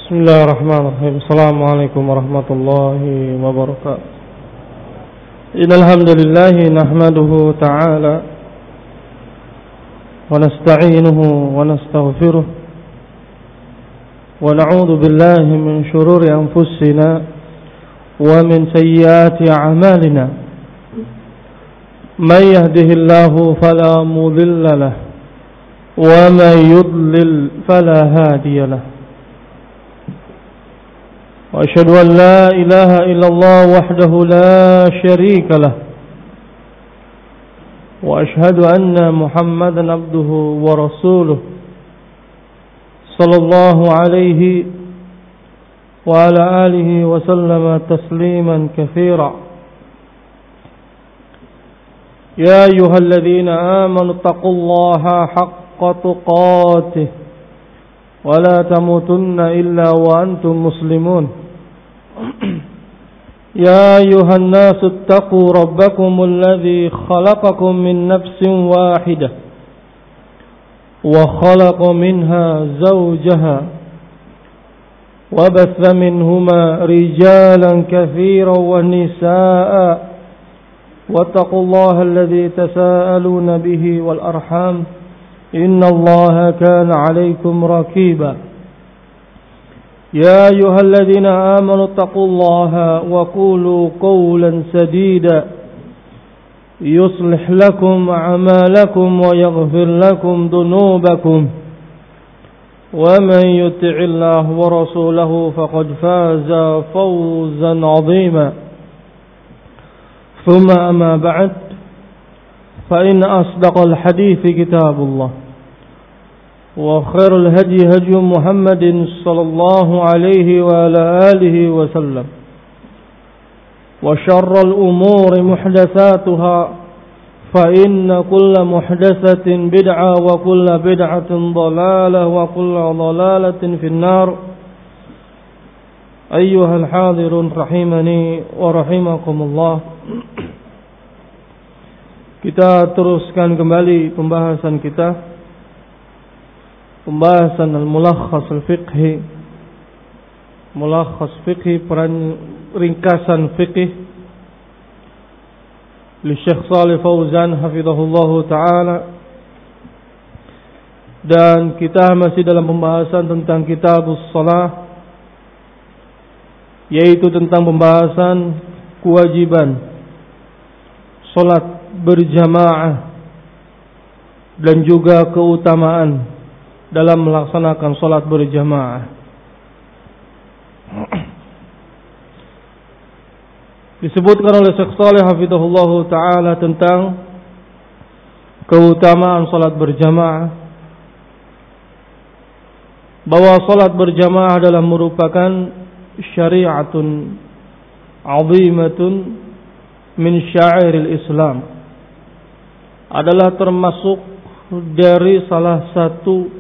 Bismillahirrahmanirrahim. Assalamualaikum warahmatullahi wabarakatuh. Innal hamdalillah nahmaduhu ta'ala wa nasta'inuhu wa nastaghfiruh wa na'udzu billahi min shururi anfusina wa min sayyiati a'malina. May yahdihillahu fala mudilla lahu wa may yudlil fala hadiya lahu. وأشهد أن لا إله إلا الله وحده لا شريك له وأشهد أن محمدا عبده ورسوله صلى الله عليه وعلى آله وسلم تسليما كثيرا. يا أيها الذين آمنوا اتقوا الله حق تقاته ولا تموتن إلا وأنتم مسلمون. يا أيها الناس اتقوا ربكم الذي خلقكم من نفس واحدة وخلق منها زوجها وبث منهما رجالا كثيرا ونساء واتقوا الله الذي تساءلون به والأرحام إن الله كان عليكم رقيبا. يا أيها الذين آمنوا اتقوا الله وقولوا قولا سديدا يصلح لكم أعمالكم ويغفر لكم ذنوبكم ومن يطع الله ورسوله فقد فاز فوزا عظيما. ثم أما بعد فإن أصدق الحديث كتاب الله وخير الهدي هدي محمد صلى الله عليه وعلى آله وسلم وشر الأمور محدثاتها فإن كل محدثة بدعة وكل بدعة ضلالة وكل ضلالة في النار. أيها الحاضرون رحمني ورحمكم الله. Kita teruskan kembali pembahasan al-mulakhas al-fiqhi. Mulakhas fiqhi, ringkasan fiqhi li Syekh Shalih Fauzan hafizahullahu ta'ala. Dan kita masih dalam pembahasan tentang kitabus shalah, yaitu tentang pembahasan kewajiban salat berjamaah dan juga keutamaan dalam melaksanakan salat berjamaah. Disebutkan oleh Syekh Shalih hafizahullahu ta'ala tentang keutamaan salat berjamaah, bahwa salat berjamaah adalah merupakan syari'atun 'azimatun min sya'iril Islam, adalah termasuk dari salah satu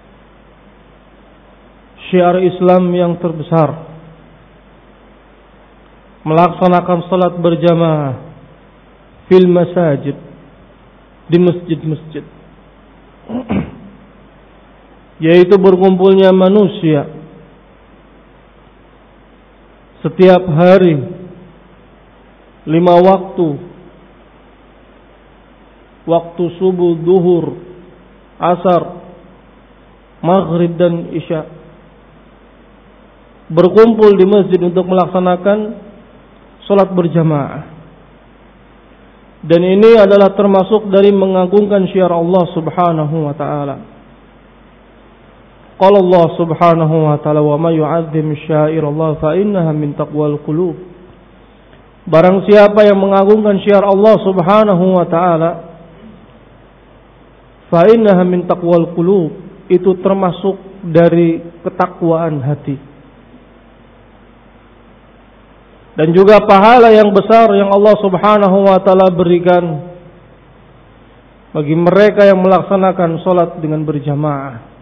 syiar Islam yang terbesar, melaksanakan salat berjamaah fil masajid, di masjid-masjid, yaitu berkumpulnya manusia setiap hari 5 waktu, waktu subuh, duhur, asar, maghrib dan isya, berkumpul di masjid untuk melaksanakan salat berjamaah. Dan ini adalah termasuk dari mengagungkan syiar Allah Subhanahu wa taala. Qala Allah Subhanahu wa taala, "Wa may yu'azzim syairallah fa innaha min taqwal qulub." Barang siapa yang mengagungkan syiar Allah Subhanahu wa taala, fa innaha min taqwal qulub, itu termasuk dari ketakwaan hati. Dan juga pahala yang besar yang Allah Subhanahu wa taala berikan bagi mereka yang melaksanakan salat dengan berjamaah.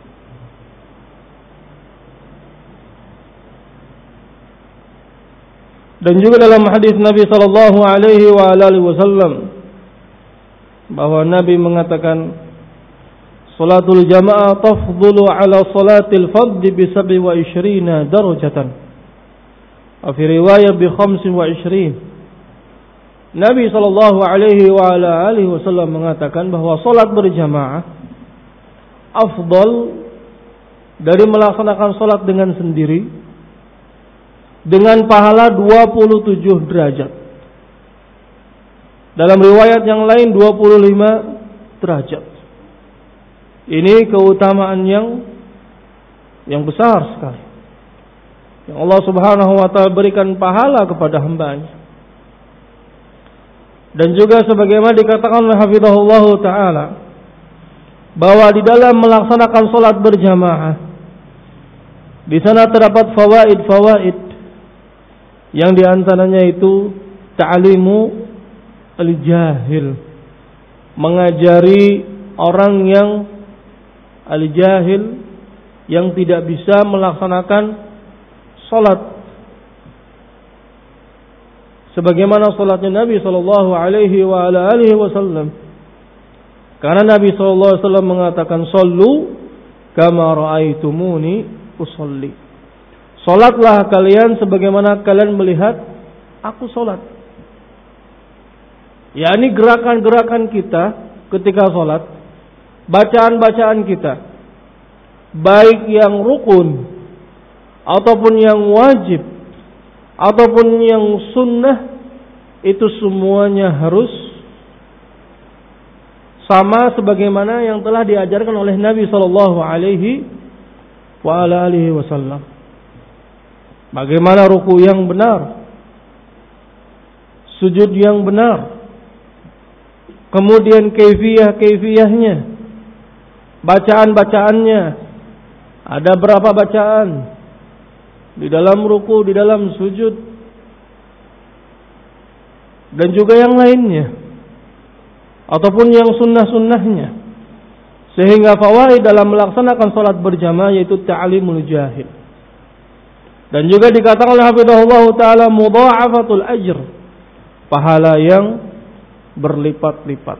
Dan juga dalam hadis Nabi sallallahu alaihi wa alihi wasallam bahwa Nabi mengatakan, salatul jamaah tafdhulu ala salatil fardhi bi 27 darajatan. Fi riwayah bi 25. Nabi sallallahu alaihi wa ala alihi wasallam mengatakan bahwa salat berjamaah afdal dari melaksanakan salat dengan sendiri dengan pahala 27 derajat. Dalam riwayat yang lain 25 derajat. Ini keutamaan yang besar sekali. Yang Allah Subhanahu wa taala berikan pahala kepada hamba-Nya. Dan juga sebagaimana dikatakan oleh hafizahullah taala bahwa di dalam melaksanakan salat berjamaah di sana terdapat fawaid yang diantaranya itu ta'limu al-jahil, mengajari orang yang al-jahil yang tidak bisa melaksanakan salat sebagaimana salatnya Nabi sallallahu alaihi wa ala alihi wasallam. Karena Nabi sallallahu alaihi wasallam mengatakan sallu kama raaitumuni usolli. Salatlah kalian sebagaimana kalian melihat aku salat. yakni gerakan-gerakan kita ketika salat, bacaan-bacaan kita, baik yang rukun ataupun yang wajib ataupun yang sunnah, itu semuanya harus sama sebagaimana yang telah diajarkan oleh Nabi sallallahu alaihi wasallam. Bagaimana ruku yang benar, sujud yang benar, kemudian kaifiyahnya, bacaan-bacaannya, ada berapa bacaan di dalam ruku, di dalam sujud, dan juga yang lainnya, ataupun yang sunnah-sunnahnya. Sehingga fawaid dalam melaksanakan salat berjamaah yaitu ta'limul jahil. Dan juga dikatakan oleh hafizahullah ta'ala mudha'afatul ajr, pahala yang berlipat-lipat.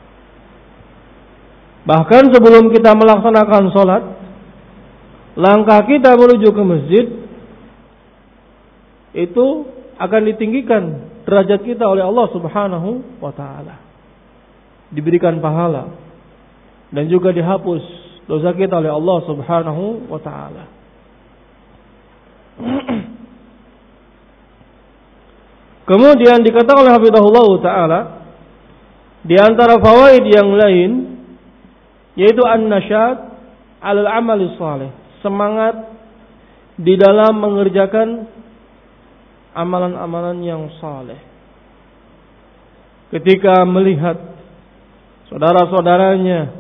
Bahkan sebelum kita melaksanakan salat, langkah kita menuju ke masjid itu akan ditinggikan derajat kita oleh Allah Subhanahu wa taala. Diberikan pahala dan juga dihapus dosa kita oleh Allah Subhanahu wa taala. Kemudian dikatakan oleh hafizahullah taala di antara fawaid yang lain yaitu an-nasyat 'alal 'amali shalih, semangat di dalam mengerjakan amalan-amalan yang saleh. Ketika melihat saudara-saudaranya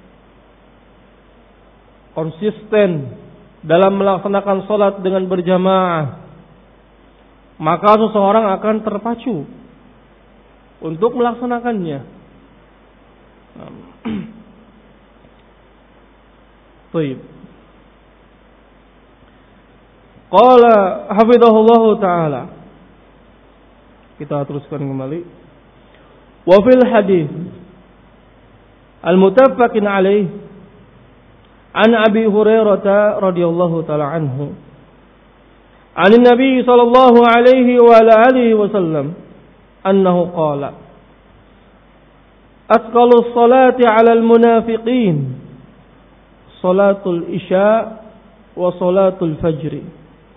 konsisten dalam melaksanakan salat dengan berjamaah, maka seseorang akan terpacu untuk melaksanakannya. Baik. Qala hafizahullah ta'ala. Kita teruskan kembali. Wa fil hadis al-muttafaqin alaih an Abi Hurairah radhiyallahu ta'ala anhu an Nabi sallallahu alaihi wa alihi wasallam annahu qala asqalu ssalati 'alal munafiqin salatul isya wa salatul fajri.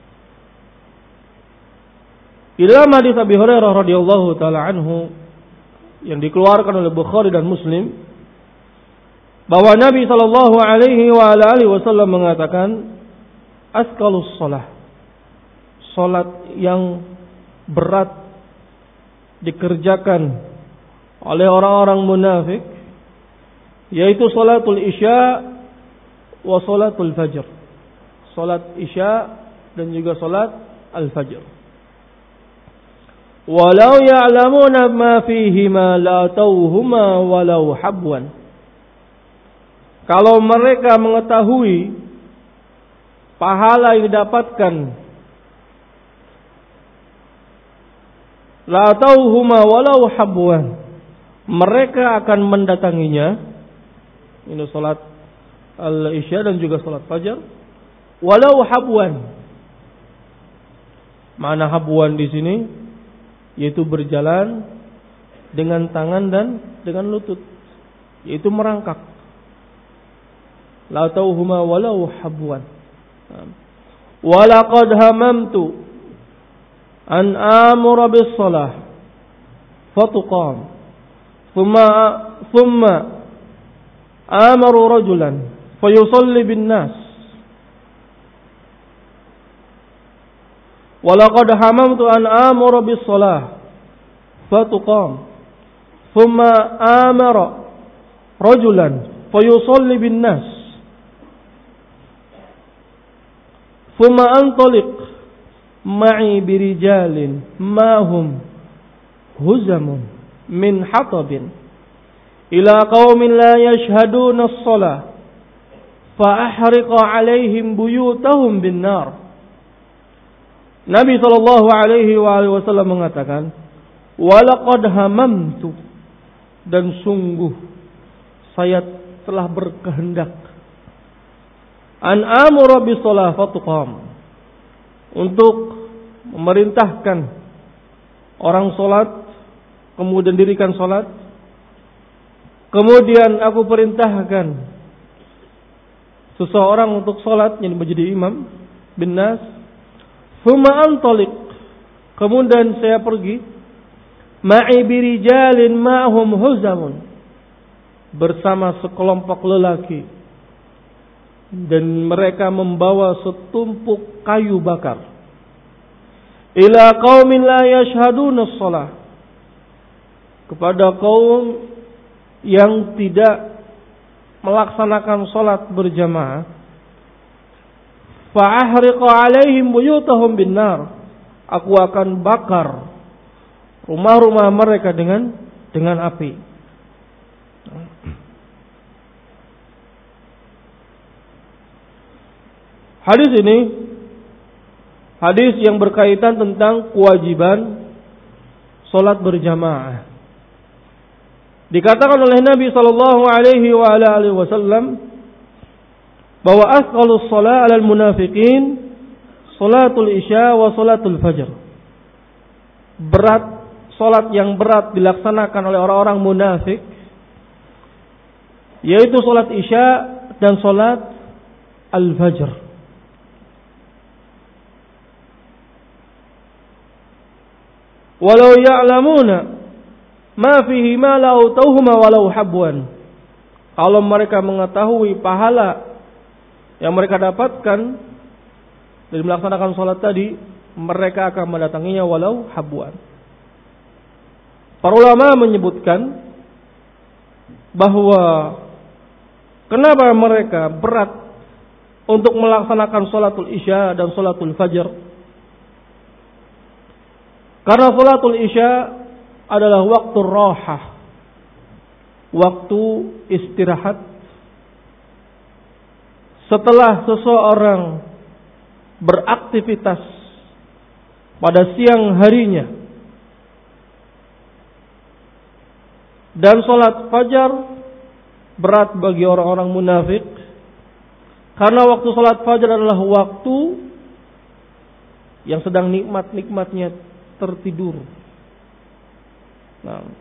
Di dalam hadis Abi Hurairah radhiyallahu taala anhu yang dikeluarkan oleh Bukhari dan Muslim, bahwa Nabi sallallahu alaihi wa alihi wasallam mengatakan asqalus shalah, salat yang berat dikerjakan oleh orang-orang munafik yaitu salatul isya wa salatul fajr. Salat isya dan juga salat al-fajr. Walau ya'lamuna ma fihima la tauhuma walau habwan. Kalau mereka mengetahui pahala yang didapatkan, la tauhuma walau habwan, mereka akan mendatanginya. Ini salat al-isya dan juga salat fajar, walau habwan. Makna habwan di sini yaitu berjalan dengan tangan dan dengan lutut, yaitu merangkak. La tauhuma walau habwan. Walaqad hamamtu an amura bis salah fatuqam thumma amaru rajulan fayusalli bin nas. Walaqad hamamtu an amura bis salah fatuqam thumma amara rajulan fayusalli bin nas. Thumma antaliq ma'i birijalin ma hum huzamun min hatabin ila qaumin la yashhaduna as-salah fa ahriqa 'alaihim buyutahum bin nar. Nabi sallallahu alaihi wasallam mengatakan, walaqad hamamtu, dan sungguh saya telah berkehendak, an amura bis shalah fatuqam, untuk memerintahkan orang salat, kemudian dirikan salat. Kemudian aku perintahkan seseorang untuk salat, yang menjadi imam bin nas. Thumma antaliq, kemudian saya pergi, ma'i birijalin ma'hum huzamun, bersama sekelompok lelaki, dan mereka membawa setumpuk kayu bakar, ila qaumin la yashhaduna as-salah, kepada kaum yang tidak melaksanakan salat berjamaah. Fa ahriqa 'alaihim buyutahum bin nar, aku akan bakar rumah-rumah mereka dengan api. Hadis ini hadis yang berkaitan tentang kewajiban salat berjamaah. Dikatakan oleh Nabi sallallahu alaihi wasallam bahwa asqalus shalah 'alal munafiqin salatul isya wa salatul fajr. Berat, salat yang berat dilaksanakan oleh orang-orang munafik yaitu salat isya dan salat al-fajr. Walau ya'lamuna ma fihi ma la utauhuma walau habwan. Kalau mereka mengetahui pahala yang mereka dapatkan dari melaksanakan salat tadi, mereka akan mendatanginya walau habwan. Para ulama menyebutkan bahwa kenapa mereka berat untuk melaksanakan salatul isya dan salatul fajr? Karena salatul isya adalah waktu rahah, waktu istirahat. Setelah seseorang beraktivitas pada siang harinya, dan salat fajar berat bagi orang-orang munafik, karena waktu salat fajar adalah waktu yang sedang nikmat-nikmatnya tertidur. Nah,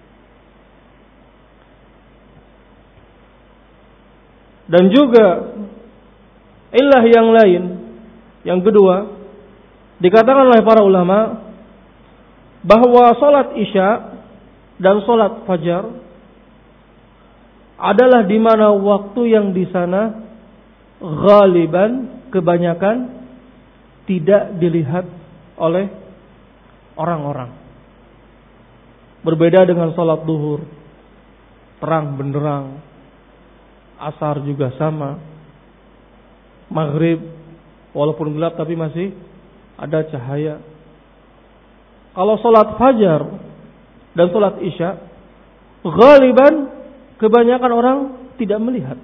dan juga ilah yang lain, yang kedua, dikatakan oleh para ulama bahwa salat isya dan salat fajar adalah di mana waktu yang di sana ghaliban, kebanyakan tidak dilihat oleh orang-orang. Berbeda dengan salat duhur, terang benderang. Asar juga sama. Maghrib walaupun gelap tapi masih ada cahaya. Kalau salat fajar dan salat isya, ghaliban kebanyakan orang tidak melihat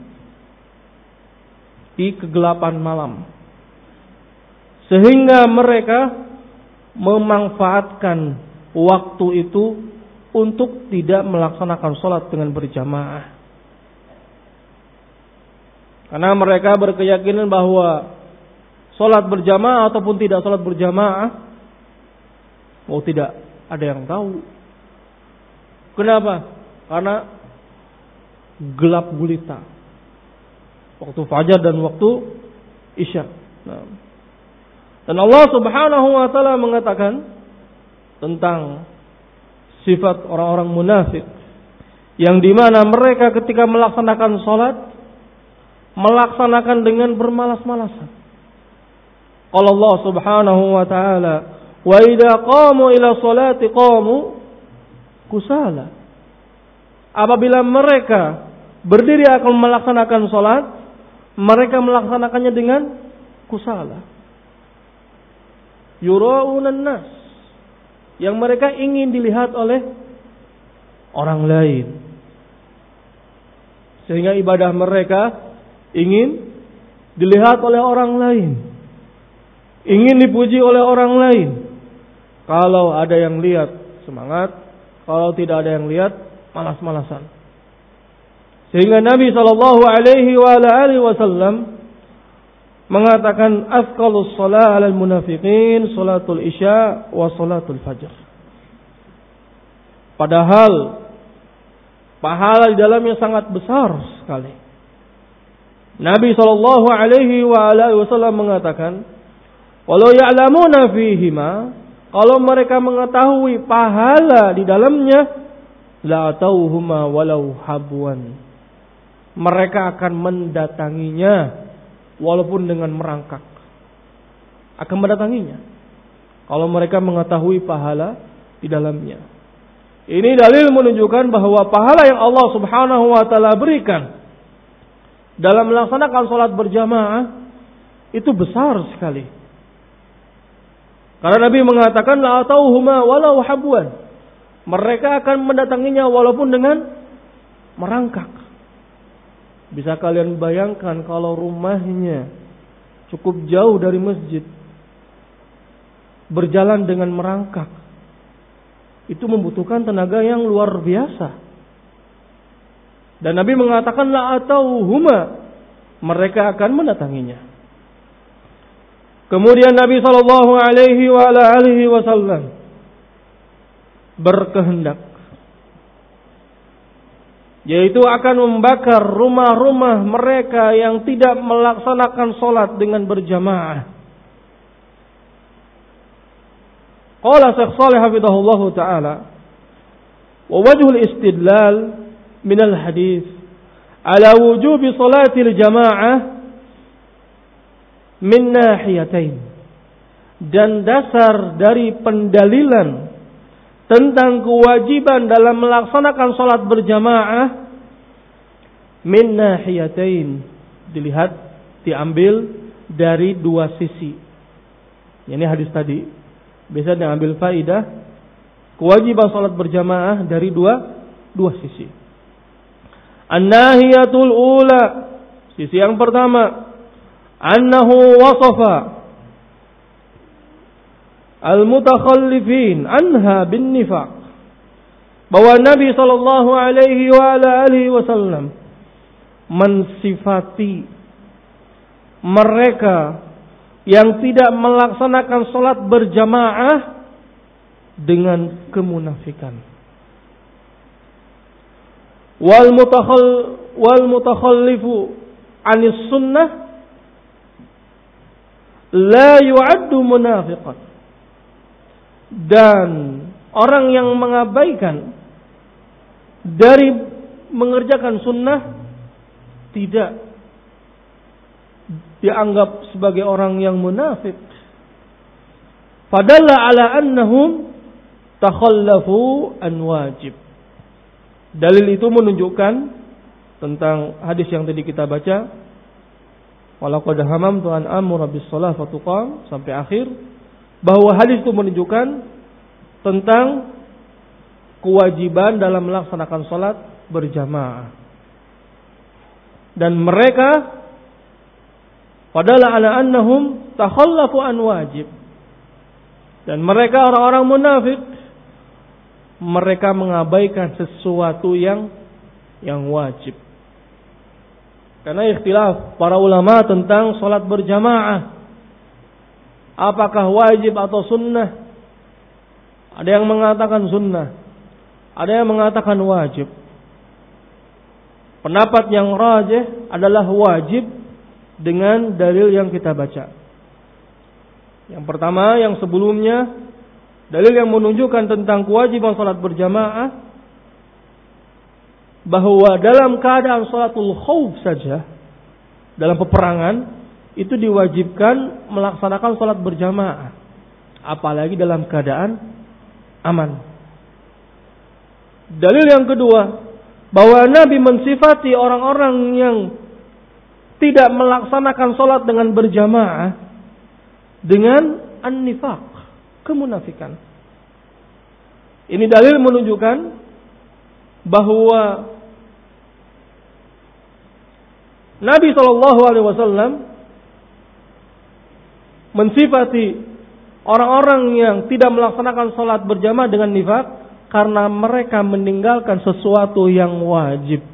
di kegelapan malam. Sehingga mereka memanfaatkan waktu itu untuk tidak melaksanakan salat dengan berjamaah. Karena mereka berkeyakinan bahwa salat berjamaah ataupun tidak salat berjamaah, tidak ada yang tahu. Kenapa? Karena gelap gulita waktu fajar dan waktu isya. Dan Allah Subhanahu wa taala mengatakan tentang sifat orang-orang munafik yang dimana mereka ketika melaksanakan salat melaksanakan dengan bermalas-malasan. Qala Allah Subhanahu wa taala, "Wa idza qamu ila sholati qamu kusala." Apabila mereka berdiri akan melaksanakan salat, mereka melaksanakannya dengan kusala. Yura'unan nas, yang mereka ingin dilihat oleh orang lain. Sehingga ibadah mereka ingin dilihat oleh orang lain, ingin dipuji oleh orang lain. Kalau ada yang lihat, semangat. Kalau tidak ada yang lihat, malas-malasan. Sehingga Nabi SAW mengatakan, "Afqalus shalah 'alal munafiqin salatul isya wa salatul fajr." Padahal pahala di dalamnya sangat besar sekali. Nabi SAW mengatakan, "Walau ya'lamuna fihima," kalau mereka mengetahui pahala di dalamnya, la atauhuma walau habwan. Mereka akan mendatanginya walaupun dengan merangkak. Akan mendatanginya kalau mereka mengetahui pahala di dalamnya. Ini dalil menunjukkan bahwa pahala yang Allah Subhanahu wa taala berikan dalam melaksanakan salat berjamaah itu besar sekali. Karena Nabi mengatakan la atauhuma walau habwan. Mereka akan mendatanginya walaupun dengan merangkak. Bisa kalian bayangkan kalau rumahnya cukup jauh dari masjid, berjalan dengan merangkak, itu membutuhkan tenaga yang luar biasa. Dan Nabi mengatakan la atauhuma, mereka akan mendatanginya. Kemudian Nabi SAW berkehendak, yaitu akan membakar rumah-rumah mereka yang tidak melaksanakan salat dengan berjamaah. Qala Syekh Shalih hafizahullahu taala, wa wajhul istidlal min al-hadits ala wujubi salatil jamaah min nahiyatain. Dan dasar dari pendalilan tentang kewajiban dalam melaksanakan salat berjamaah min nahiyatain, diambil dari dua sisi. Ini hadis tadi bisa diambil faidah kewajiban salat berjamaah dari dua sisi. An-nahiyatul ula, sisi yang pertama, annahu wasafa al-mutakhallifin anha bin nifaq, bahwa Nabi SAW mensifati mereka yang tidak melaksanakan salat berjamaah dengan kemunafikan. Wal mutakhallifu anis sunnah la yu'addu munafiqan. Dan orang yang mengabaikan dari mengerjakan sunnah tidak dianggap sebagai orang yang munafik. Fadalla ala annahum takhallafu an wajib. Dalil itu menunjukkan tentang hadis yang tadi kita baca, walaqad hamamtu an amura bis shalah fatuqam, sampai akhir, bahwa hadis itu menunjukkan tentang kewajiban dalam melaksanakan salat berjamaah. Dan mereka padahal ala annahum takhallafu an wajib. Dan mereka orang-orang munafik, mereka mengabaikan sesuatu yang wajib. Karena ikhtilaf para ulama tentang salat berjamaah. Apakah wajib atau sunnah? Ada yang mengatakan sunnah, ada yang mengatakan wajib. Pendapat yang rajih adalah wajib dengan dalil yang kita baca. Yang pertama, yang sebelumnya, dalil yang menunjukkan tentang kewajiban salat berjamaah, bahwa dalam keadaan salatul khauf saja, dalam peperangan, itu diwajibkan melaksanakan salat berjamaah. Apalagi dalam keadaan aman. Dalil yang kedua, bahwa Nabi mensifati orang-orang yang tidak melaksanakan salat dengan berjamaah dengan an-nifaq, kemunafikan. Ini dalil menunjukkan bahwa Nabi SAW mensifati orang-orang yang tidak melaksanakan salat berjamaah dengan nifaq karena mereka meninggalkan sesuatu yang wajib.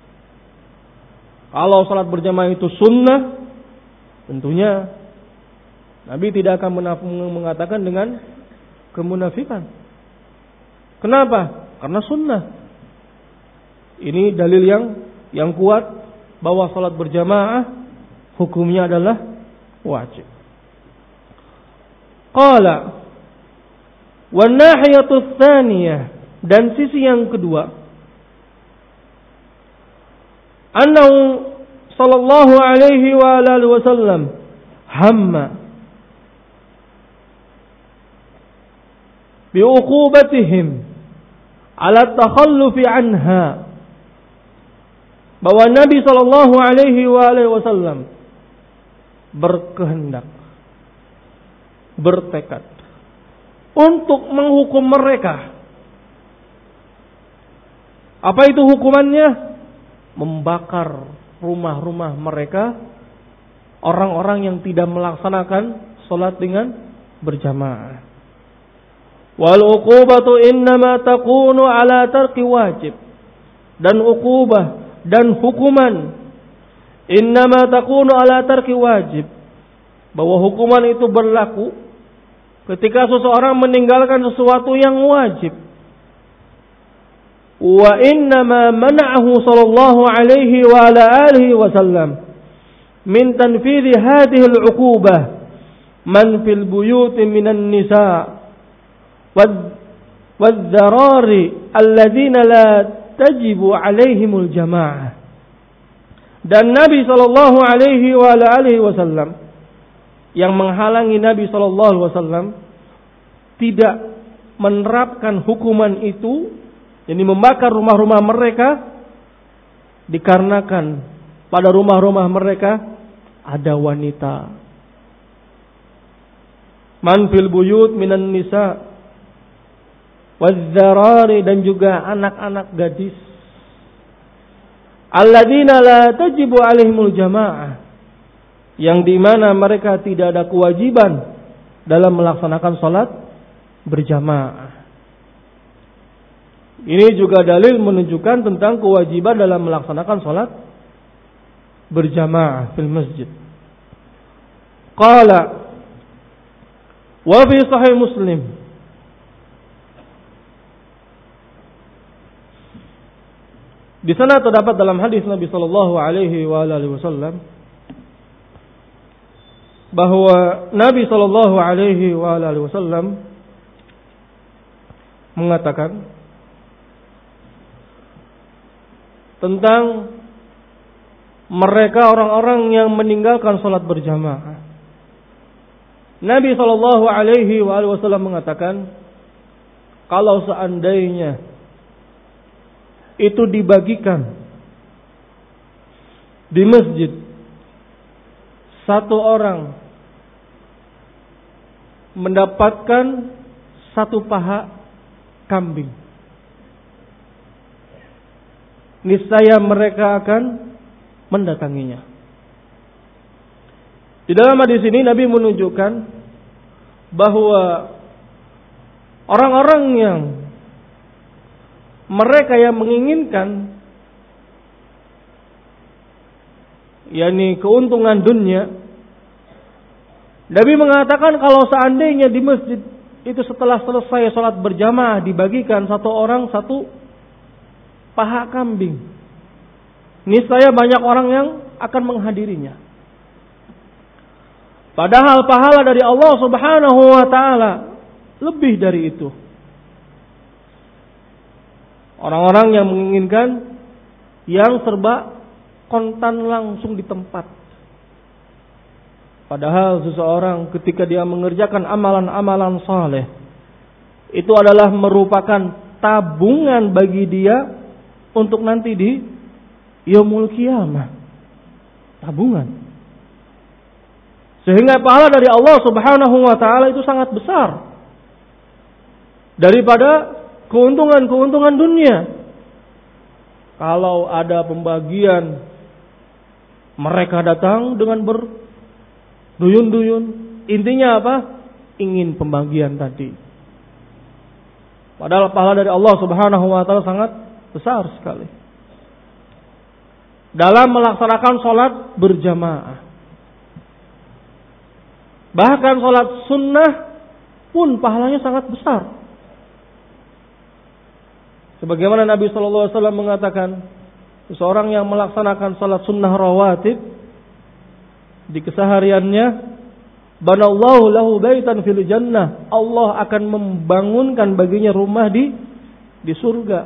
Kalau salat berjamaah itu sunnah, tentunya Nabi tidak akan mengatakan dengan kemunafikan. Kenapa? Karena sunnah. Ini dalil yang kuat bahwa salat berjamaah hukumnya adalah wajib. Qala wan nahiyatu tsaniyah, dan sisi yang kedua, annahu sallallahu alaihi wa alihi wasallam hamma bi'uqubatihim ala takhallufi anha, bahwa Nabi sallallahu alaihi wa alihi wasallam berkehendak, bertekad untuk menghukum mereka. Apa itu hukumannya? Membakar rumah-rumah mereka, orang-orang yang tidak melaksanakan salat dengan berjamaah. Wal uqubatu innama takunu ala tarki wajib. Dan uqubah dan hukuman innama takunu ala tarki wajib, bahwa hukuman itu berlaku ketika seseorang meninggalkan sesuatu yang wajib. Wa innama mana'ahu sallallahu alaihi wa ala alihi wasallam min tanfidhi hadhihi al-uqubah man fil buyut minan nisa' wadh-dharari alladhina la tajibu alaihimul jamaah. Dan Nabi sallallahu alaihi wa ala alihi wasallam, yang menghalangi Nabi SAW tidak menerapkan hukuman itu, yakni membakar rumah-rumah mereka, dikarenakan pada rumah-rumah mereka ada wanita. Man fil buyut minan nisa waz-zarari, dan juga anak-anak gadis. Alladzina la tajibu alaihimul jamaah, yang dimana mereka tidak ada kewajiban dalam melaksanakan salat berjamaah. Ini juga dalil menunjukkan tentang kewajiban dalam melaksanakan salat berjamaah fil masjid. Qala wa fi sahih Muslim, di sana terdapat dalam hadis Nabi sallallahu alaihi wasallam bahwa Nabi sallallahu alaihi wasallam mengatakan tentang mereka orang-orang yang meninggalkan salat berjamaah. Nabi sallallahu alaihi wasallam mengatakan, kalau seandainya itu dibagikan di masjid, satu orang mendapatkan satu paha kambing, niscaya mereka akan mendatanginya. Di dalam hadis ini Nabi menunjukkan bahwa orang-orang yang mereka yang menginginkan yakni keuntungan dunia. Nabi mengatakan kalau seandainya di masjid itu setelah selesai sholat berjamaah dibagikan satu orang satu paha kambing, niscaya banyak orang yang akan menghadirinya. Padahal pahala dari Allah Subhanahu wa taala lebih dari itu. Orang-orang yang menginginkan yang serba kontan langsung di tempat. Padahal seseorang ketika dia mengerjakan amalan-amalan saleh, itu adalah merupakan tabungan bagi dia untuk nanti di yaumul qiyamah. Tabungan. Sehingga pahala dari Allah Subhanahu wa taala itu sangat besar daripada keuntungan-keuntungan dunia. Kalau ada pembagian, mereka datang dengan berduyun-duyun. Intinya apa? Ingin pembagian tadi. Padahal pahala dari Allah Subhanahu wa taala sangat besar sekali dalam melaksanakan sholat berjamaah. Bahkan sholat sunnah pun pahalanya sangat besar. Sebagaimana Nabi SAW mengatakan, seseorang yang melaksanakan sholat sunnah rawatib di kesehariannya, banallahu lahu baitan fil jannah, Allah akan membangunkan baginya rumah di surga.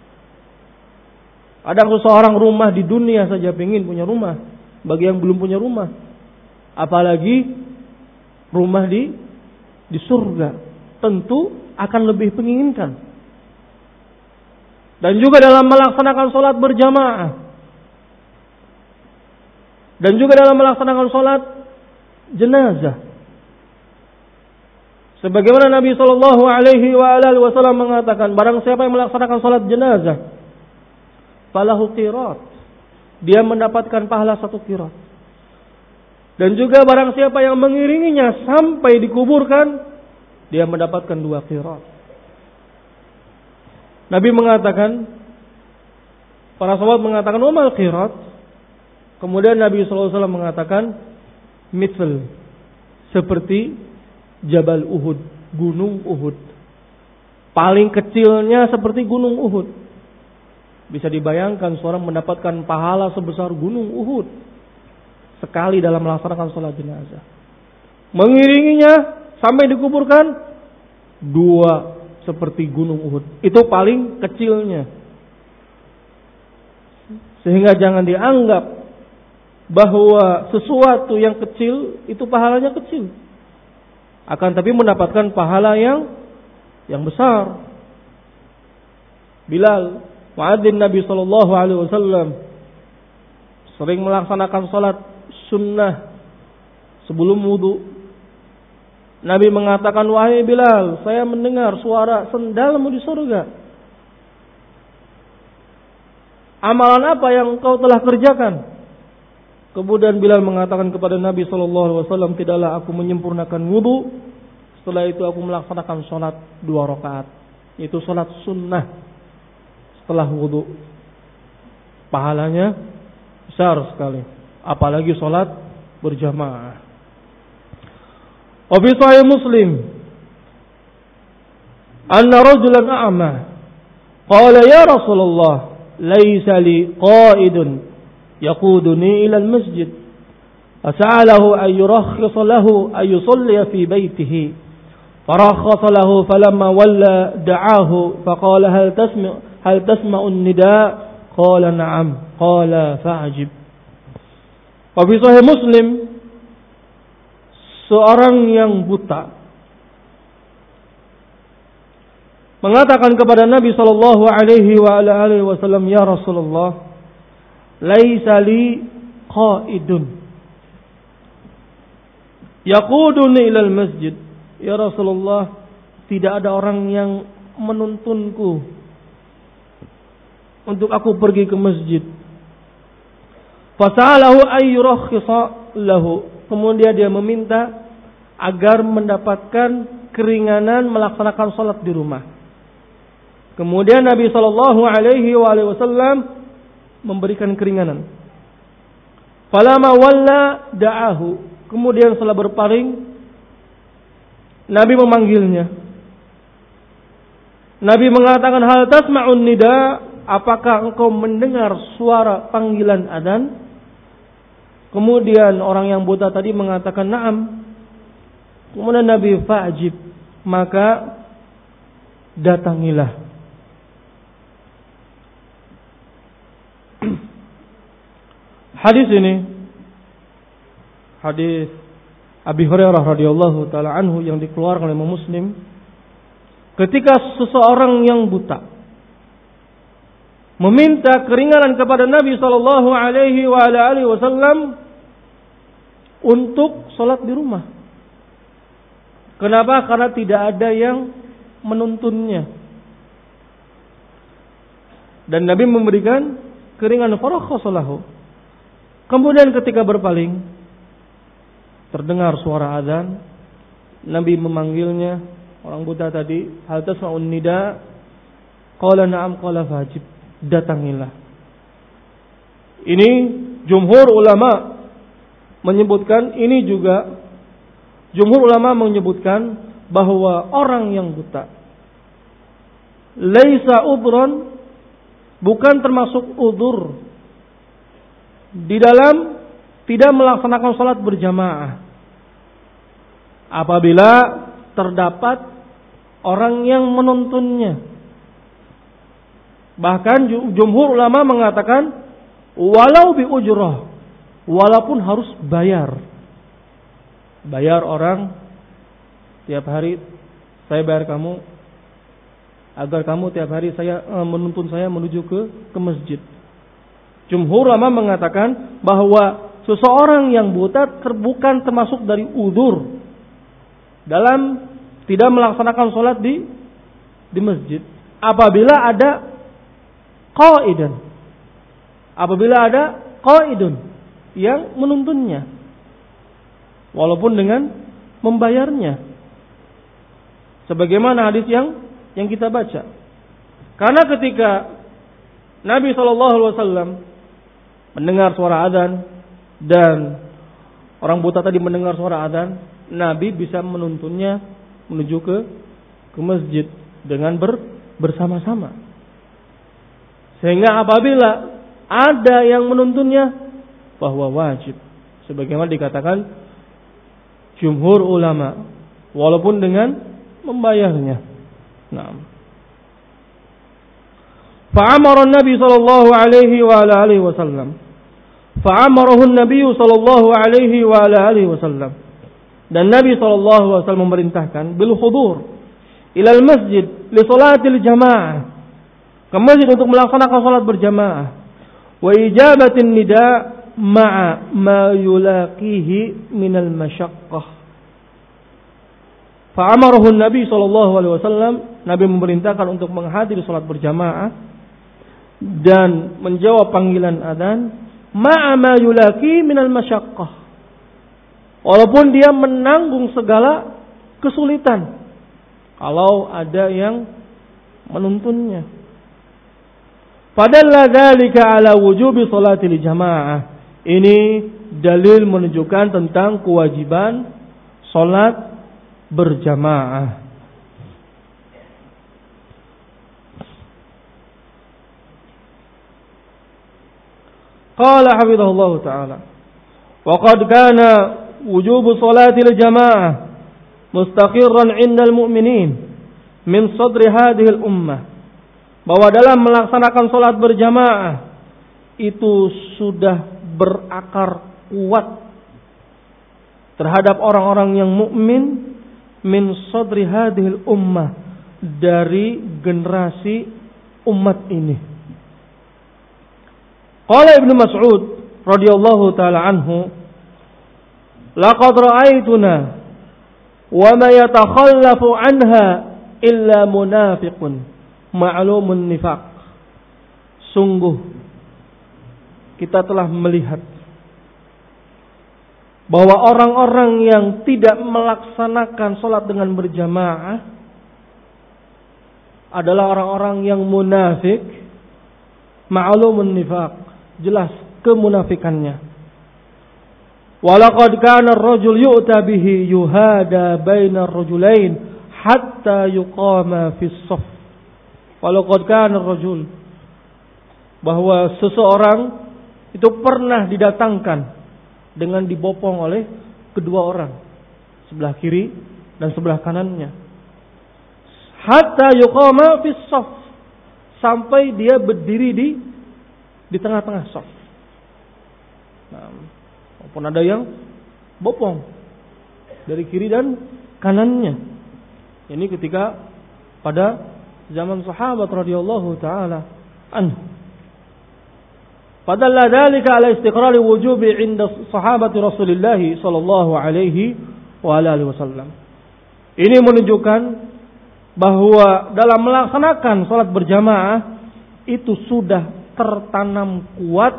Ada seseorang rumah di dunia saja pengen punya rumah, bagi yang belum punya rumah, apalagi rumah di surga, tentu akan lebih menginginkan. Dan juga dalam melaksanakan sholat berjamaah, dan juga dalam melaksanakan sholat jenazah. Sebagaimana Nabi Shallallahu Alaihi Wasallam mengatakan, barang siapa yang melaksanakan sholat jenazah, falahu qirat, dia mendapatkan pahala 1 qirat. Dan juga barang siapa yang mengiringinya sampai dikuburkan, dia mendapatkan 2 qirat. Nabi mengatakan, para sahabat mengatakan, "Wa qirat?" Kemudian Nabi SAW mengatakan, "Mithal, seperti Jabal Uhud, gunung Uhud. Paling kecilnya seperti gunung Uhud." Bisa dibayangkan seorang mendapatkan pahala sebesar gunung Uhud sekali dalam melaksanakan sholat jenazah. Mengiringinya sampai dikuburkan 2 seperti gunung Uhud. Itu paling kecilnya. Sehingga jangan dianggap bahwa sesuatu yang kecil itu pahalanya kecil. Akan tapi mendapatkan pahala yang besar. Bilal, muadzin Nabi sallallahu alaihi wasallam, sering melaksanakan salat sunnah sebelum wudu. Nabi mengatakan, "Wahai Bilal, saya mendengar suara sendalmu di surga. Amalan apa yang kau telah kerjakan?" Kemudian Bilal mengatakan kepada Nabi SAW, "Tidaklah aku menyempurnakan wudu, setelah itu aku melaksanakan sholat 2 rakaat, yaitu sholat sunnah setelah wudu." Pahalanya besar sekali, apalagi sholat berjamaah. Wa fi Sahih Muslim, anna rajulan a'ma qala ya Rasulullah, laysa li qa'idun yaquduni ila al-masjid, fasa'alahu an yurakhkhisa lahu an yusalli fi baytihi, farakhkhasa lahu, falamma walla da'ahu faqala hal tasma'u an-nida', qala na'am, qala fa'ajib. Wa fi Sahih Muslim, seorang yang buta mengatakan kepada Nabi sallallahu alaihi wasallam, "Ya Rasulullah, laisa li qaidun yaquduni ilal masjid." Ya Rasulullah, tidak ada orang yang menuntunku untuk aku pergi ke masjid. Fasa'alahu ayyurakhkhisa lahu, kemudian dia meminta agar mendapatkan keringanan melaksanakan sholat di rumah. Kemudian Nabi Shallallahu Alaihi Wasallam memberikan keringanan. Falamma walla da'ahu. Kemudian setelah berpaling, Nabi memanggilnya. Nabi mengatakan, hal tasma'un nida, apakah engkau mendengar suara panggilan adzan? Kemudian orang yang buta tadi mengatakan na'am. Kemudian Nabi fa'jib, maka datangilah. Hadis ini, hadis Abi Hurairah radhiyallahu taala anhu yang dikeluarkan oleh Imam Muslim, ketika seseorang yang buta meminta keringanan kepada Nabi sallallahu alaihi wasallam untuk salat di rumah. Kenapa? Karena tidak ada yang menuntunnya. Dan Nabi memberikan keringanan, farakhasalahu. Kemudian ketika berpaling, terdengar suara azan. Nabi memanggilnya, orang buta tadi, hal tasma'un nida? Qala na'am, qala fajib, datangilah. Ini jumhur ulama menyebutkan, ini juga jumhur ulama menyebutkan bahwa orang yang buta laisa udhran, bukan termasuk udzur di dalam tidak melaksanakan salat berjamaah apabila terdapat orang yang menuntunnya. Bahkan jumhur ulama mengatakan walau bi ujrah, walaupun harus bayar orang tiap hari, saya bayar kamu agar kamu tiap hari saya menuntun saya menuju ke masjid. Jumhur ulama mengatakan bahwa seseorang yang buta bukan termasuk dari udzur dalam tidak melaksanakan sholat di masjid apabila ada qaidun yang menuntunnya, walaupun dengan membayarnya, sebagaimana hadis yang kita baca. Karena ketika Nabi SAW mendengar suara adzan dan orang buta tadi mendengar suara adzan, Nabi bisa menuntunnya menuju ke masjid dengan bersama-sama. Sehingga apabila ada yang menuntunnya, bahwa wajib, sebagaimana dikatakan jumhur ulama, walaupun dengan membayarnya. Nah, fa'amara Nabi sallallahu alaihi wa alihi wasallam. Fa'amarahu Nabi sallallahu alaihi wa alihi wasallam. Dan Nabi sallallahu alaihi wasallam memerintahkan bil hudur ila al masjid li salatil jamaah. Ke masjid untuk melaksanakan salat berjamaah. Wa ijabatin nida ma'a ma yulaqihi minal masyaqqah. Fa'amarahu Nabi sallallahu alaihi wasallam, Nabi memerintahkan untuk menghadiri salat berjamaah dan menjawab panggilan adzan ma'a ma yulaqi minal masyaqqah. Walaupun dia menanggung segala kesulitan kalau ada yang menuntunnya. Padalla dzalika ala wujubi salatil jamaah. Ini dalil menunjukkan tentang kewajiban salat berjamaah. Qala hafizahullah ta'ala, wa qad kana wujubu salatil jamaah mustaqirran 'indal mu'minin min sadri hadhihi al-ummah. Bahwa dalam melaksanakan salat berjamaah itu sudah berakar kuat terhadap orang-orang yang mukmin min sadri hadhil ummah, dari generasi umat ini. Qala Ibnu Mas'ud radhiyallahu taala anhu, laqad ra'aituna wa ma yatakhallafu anha illa munafiqun ma'lumun nifaq. Sungguh kita telah melihat bahwa orang-orang yang tidak melaksanakan sholat dengan berjamaah adalah orang-orang yang munafik, ma'lumun nifaq, jelas kemunafikannya. Walaqad kana ar-rajul yu'ta bihi yuhada baina ar-rajulain hatta yuqama fi as-saff. Walaqad kana ar-rajul, bahwa seseorang itu pernah didatangkan dengan dibopong oleh kedua orang, sebelah kiri dan sebelah kanannya. Hatta yuqama fi as-saff, sampai dia berdiri di tengah-tengah saf. Nah, maupun ada yang bopong dari kiri dan kanannya. Ini ketika pada zaman sahabat radhiyallahu taala anhu. Padalla dzalika ala istiqrar wujubi 'inda sahabati Rasulillah sallallahu alaihi wa alihi wasallam. Ini menunjukkan bahwa dalam melaksanakan salat berjamaah itu sudah tertanam kuat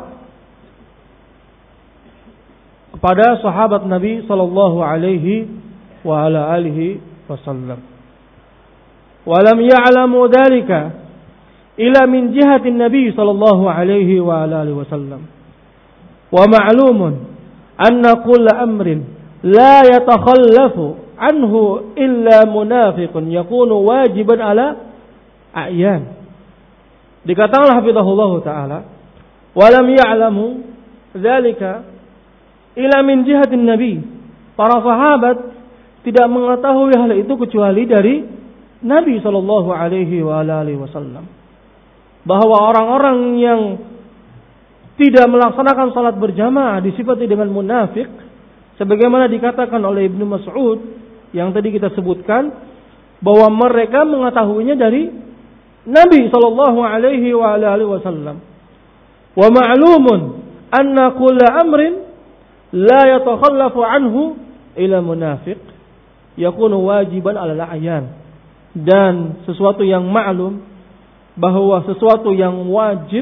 kepada sahabat Nabi sallallahu alaihi wa ala alihi wasallam. Wa lam ya'lamu dzalika ila min jihati Nabi sallallahu alaihi wa ala alihi wasallam. Wa ma'lumun anna kulla amrin la yatakhallafu anhu illa munafiqun yakunu wajiban ala a'yan. Dikatakan hafizahullah taala, wa lam ya'lamu dzalika ila min jihatin nabi. Para sahabat tidak mengetahui hal itu kecuali dari Nabi sallallahu alaihi wa alihi wasallam. Bahwa orang-orang yang tidak melaksanakan salat berjamaah disifati dengan munafik, sebagaimana dikatakan oleh Ibnu Mas'ud yang tadi kita sebutkan, bahwa mereka mengetahuinya dari Nabi sallallahu alaihi wa alihi wasallam. Wa ma'lumun anna kulla amrin la yatakhallafu anhu ila munafiq yakunu wajiban 'ala al-a'yan. Dan sesuatu yang ma'lum, bahwa sesuatu yang wajib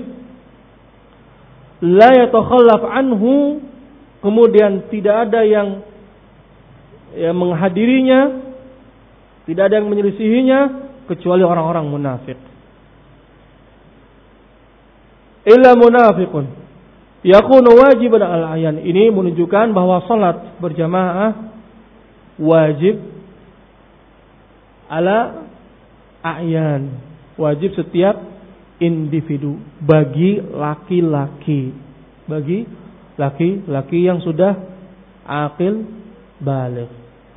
la yatakhallaf anhu, kemudian tidak ada yang menghadirinya, tidak ada yang menyelisihinya kecuali orang-orang munafik. Illa munafiqun yakunu wajiban al-ayan. Ini menunjukkan bahwa salat berjamaah wajib ala a'yan, wajib setiap individu, bagi laki-laki, bagi laki-laki yang sudah aqil baligh.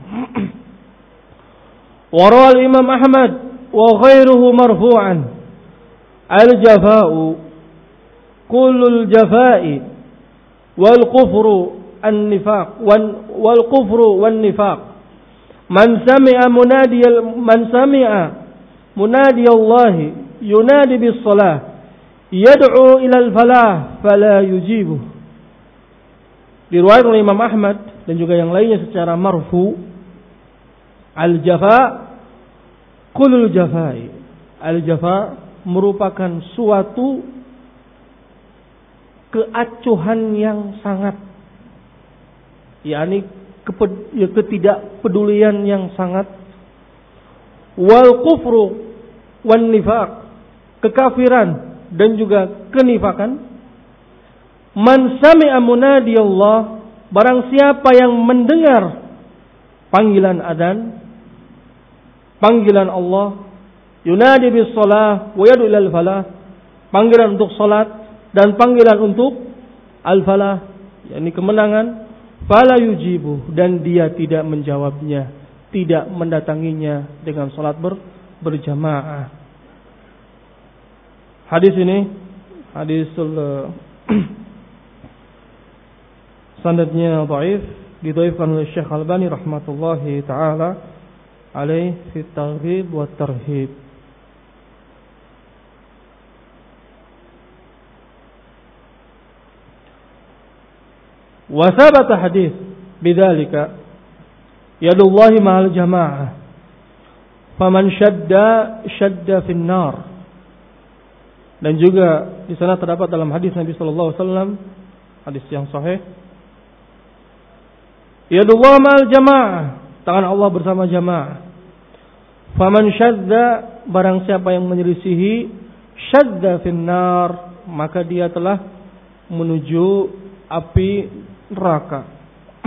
Warawal Imam Ahmad wa ghairuhu marfu'an al-jafa'u kullul jafa'i wal kufru an-nifaq wal kufru wan nifaq. Man sami'a munadi Allah yunadi bis salah yad'u ila al-falah fala yujibu. Diriwayatkan oleh Imam Ahmad dan juga yang lainnya secara marfu, al-jafa kullul jafai. Al-jafa merupakan suatu keacuhan yang sangat, yakni ketidakpedulian yang sangat. Wal kufru wan nifaq, kekafiran dan juga kenifakan. Man sami'a munadi Allah, barang siapa yang mendengar panggilan adzan, panggilan Allah, yunadi bis shalah wa yad'u ilal falah, panggilan untuk salat dan panggilan untuk al-falah, yakni kemenangan, fala yujibu, dan dia tidak menjawabnya, tidak mendatanginya dengan salat berjamaah. Hadis ini hadisul sanadnya dhaif, didhaifkan oleh Syekh Albani rahmatullahi taala alaih fi targhib wa tarhib. Wa thabata hadis bidzalika yadullahi ma'al jamaah faman syadda fin nar. Dan juga di sana terdapat dalam hadis Nabi sallallahu alaihi wasallam, hadis yang sahih, yadullah ma'al jamaah, tangan Allah bersama jamaah. Faman syadda, barang siapa yang menyelisihi, syadda fin nar, maka dia telah menuju api neraka.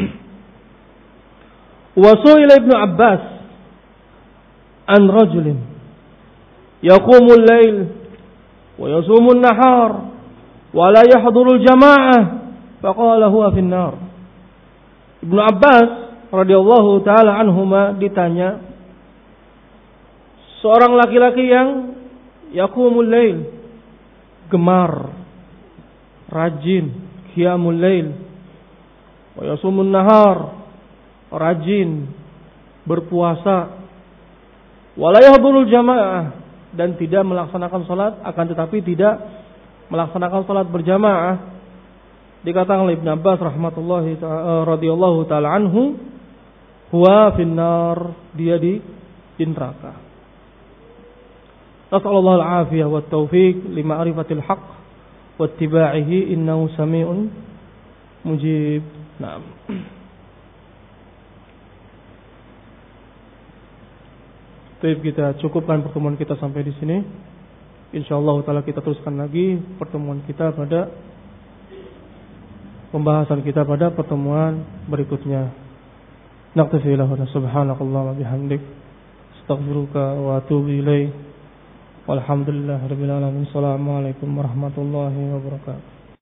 Wa su'ila Ibnu Abbas an rajulin yaqumul lail wa yasumun nahar wa la yahdurul jamaah faqala huwa finnar. Ibnu Abbas radhiyallahu taala anhuma ditanya seorang laki-laki yang yaqumul lail, gemar, rajin qiyamul lail, wa yasumun nahar, rajin berpuasa, wa la yahdurul jamaah, dan tidak melaksanakan salat, akan tetapi tidak melaksanakan salat berjamaah. Dikatakan oleh Ibnu Abbas rahmatullahi radhiyallahu taala anhu, huwa finnar, dia di neraka. Nasallallahu al-afiyah wat taufiq lima ma'rifatil haqq wa ittiba'ihi innahu samii'un mujib. Naam. Baik, kita cukupkan pertemuan kita sampai di sini. Insyaallah taala kita teruskan lagi pertemuan kita pada pembahasan kita pada pertemuan berikutnya. Naqtafi lahu subhanakallah wa bihamdik astaghfiruka wa atubu ilaik. Walhamdulillahirabbil alamin. Assalamualaikum warahmatullahi wabarakatuh.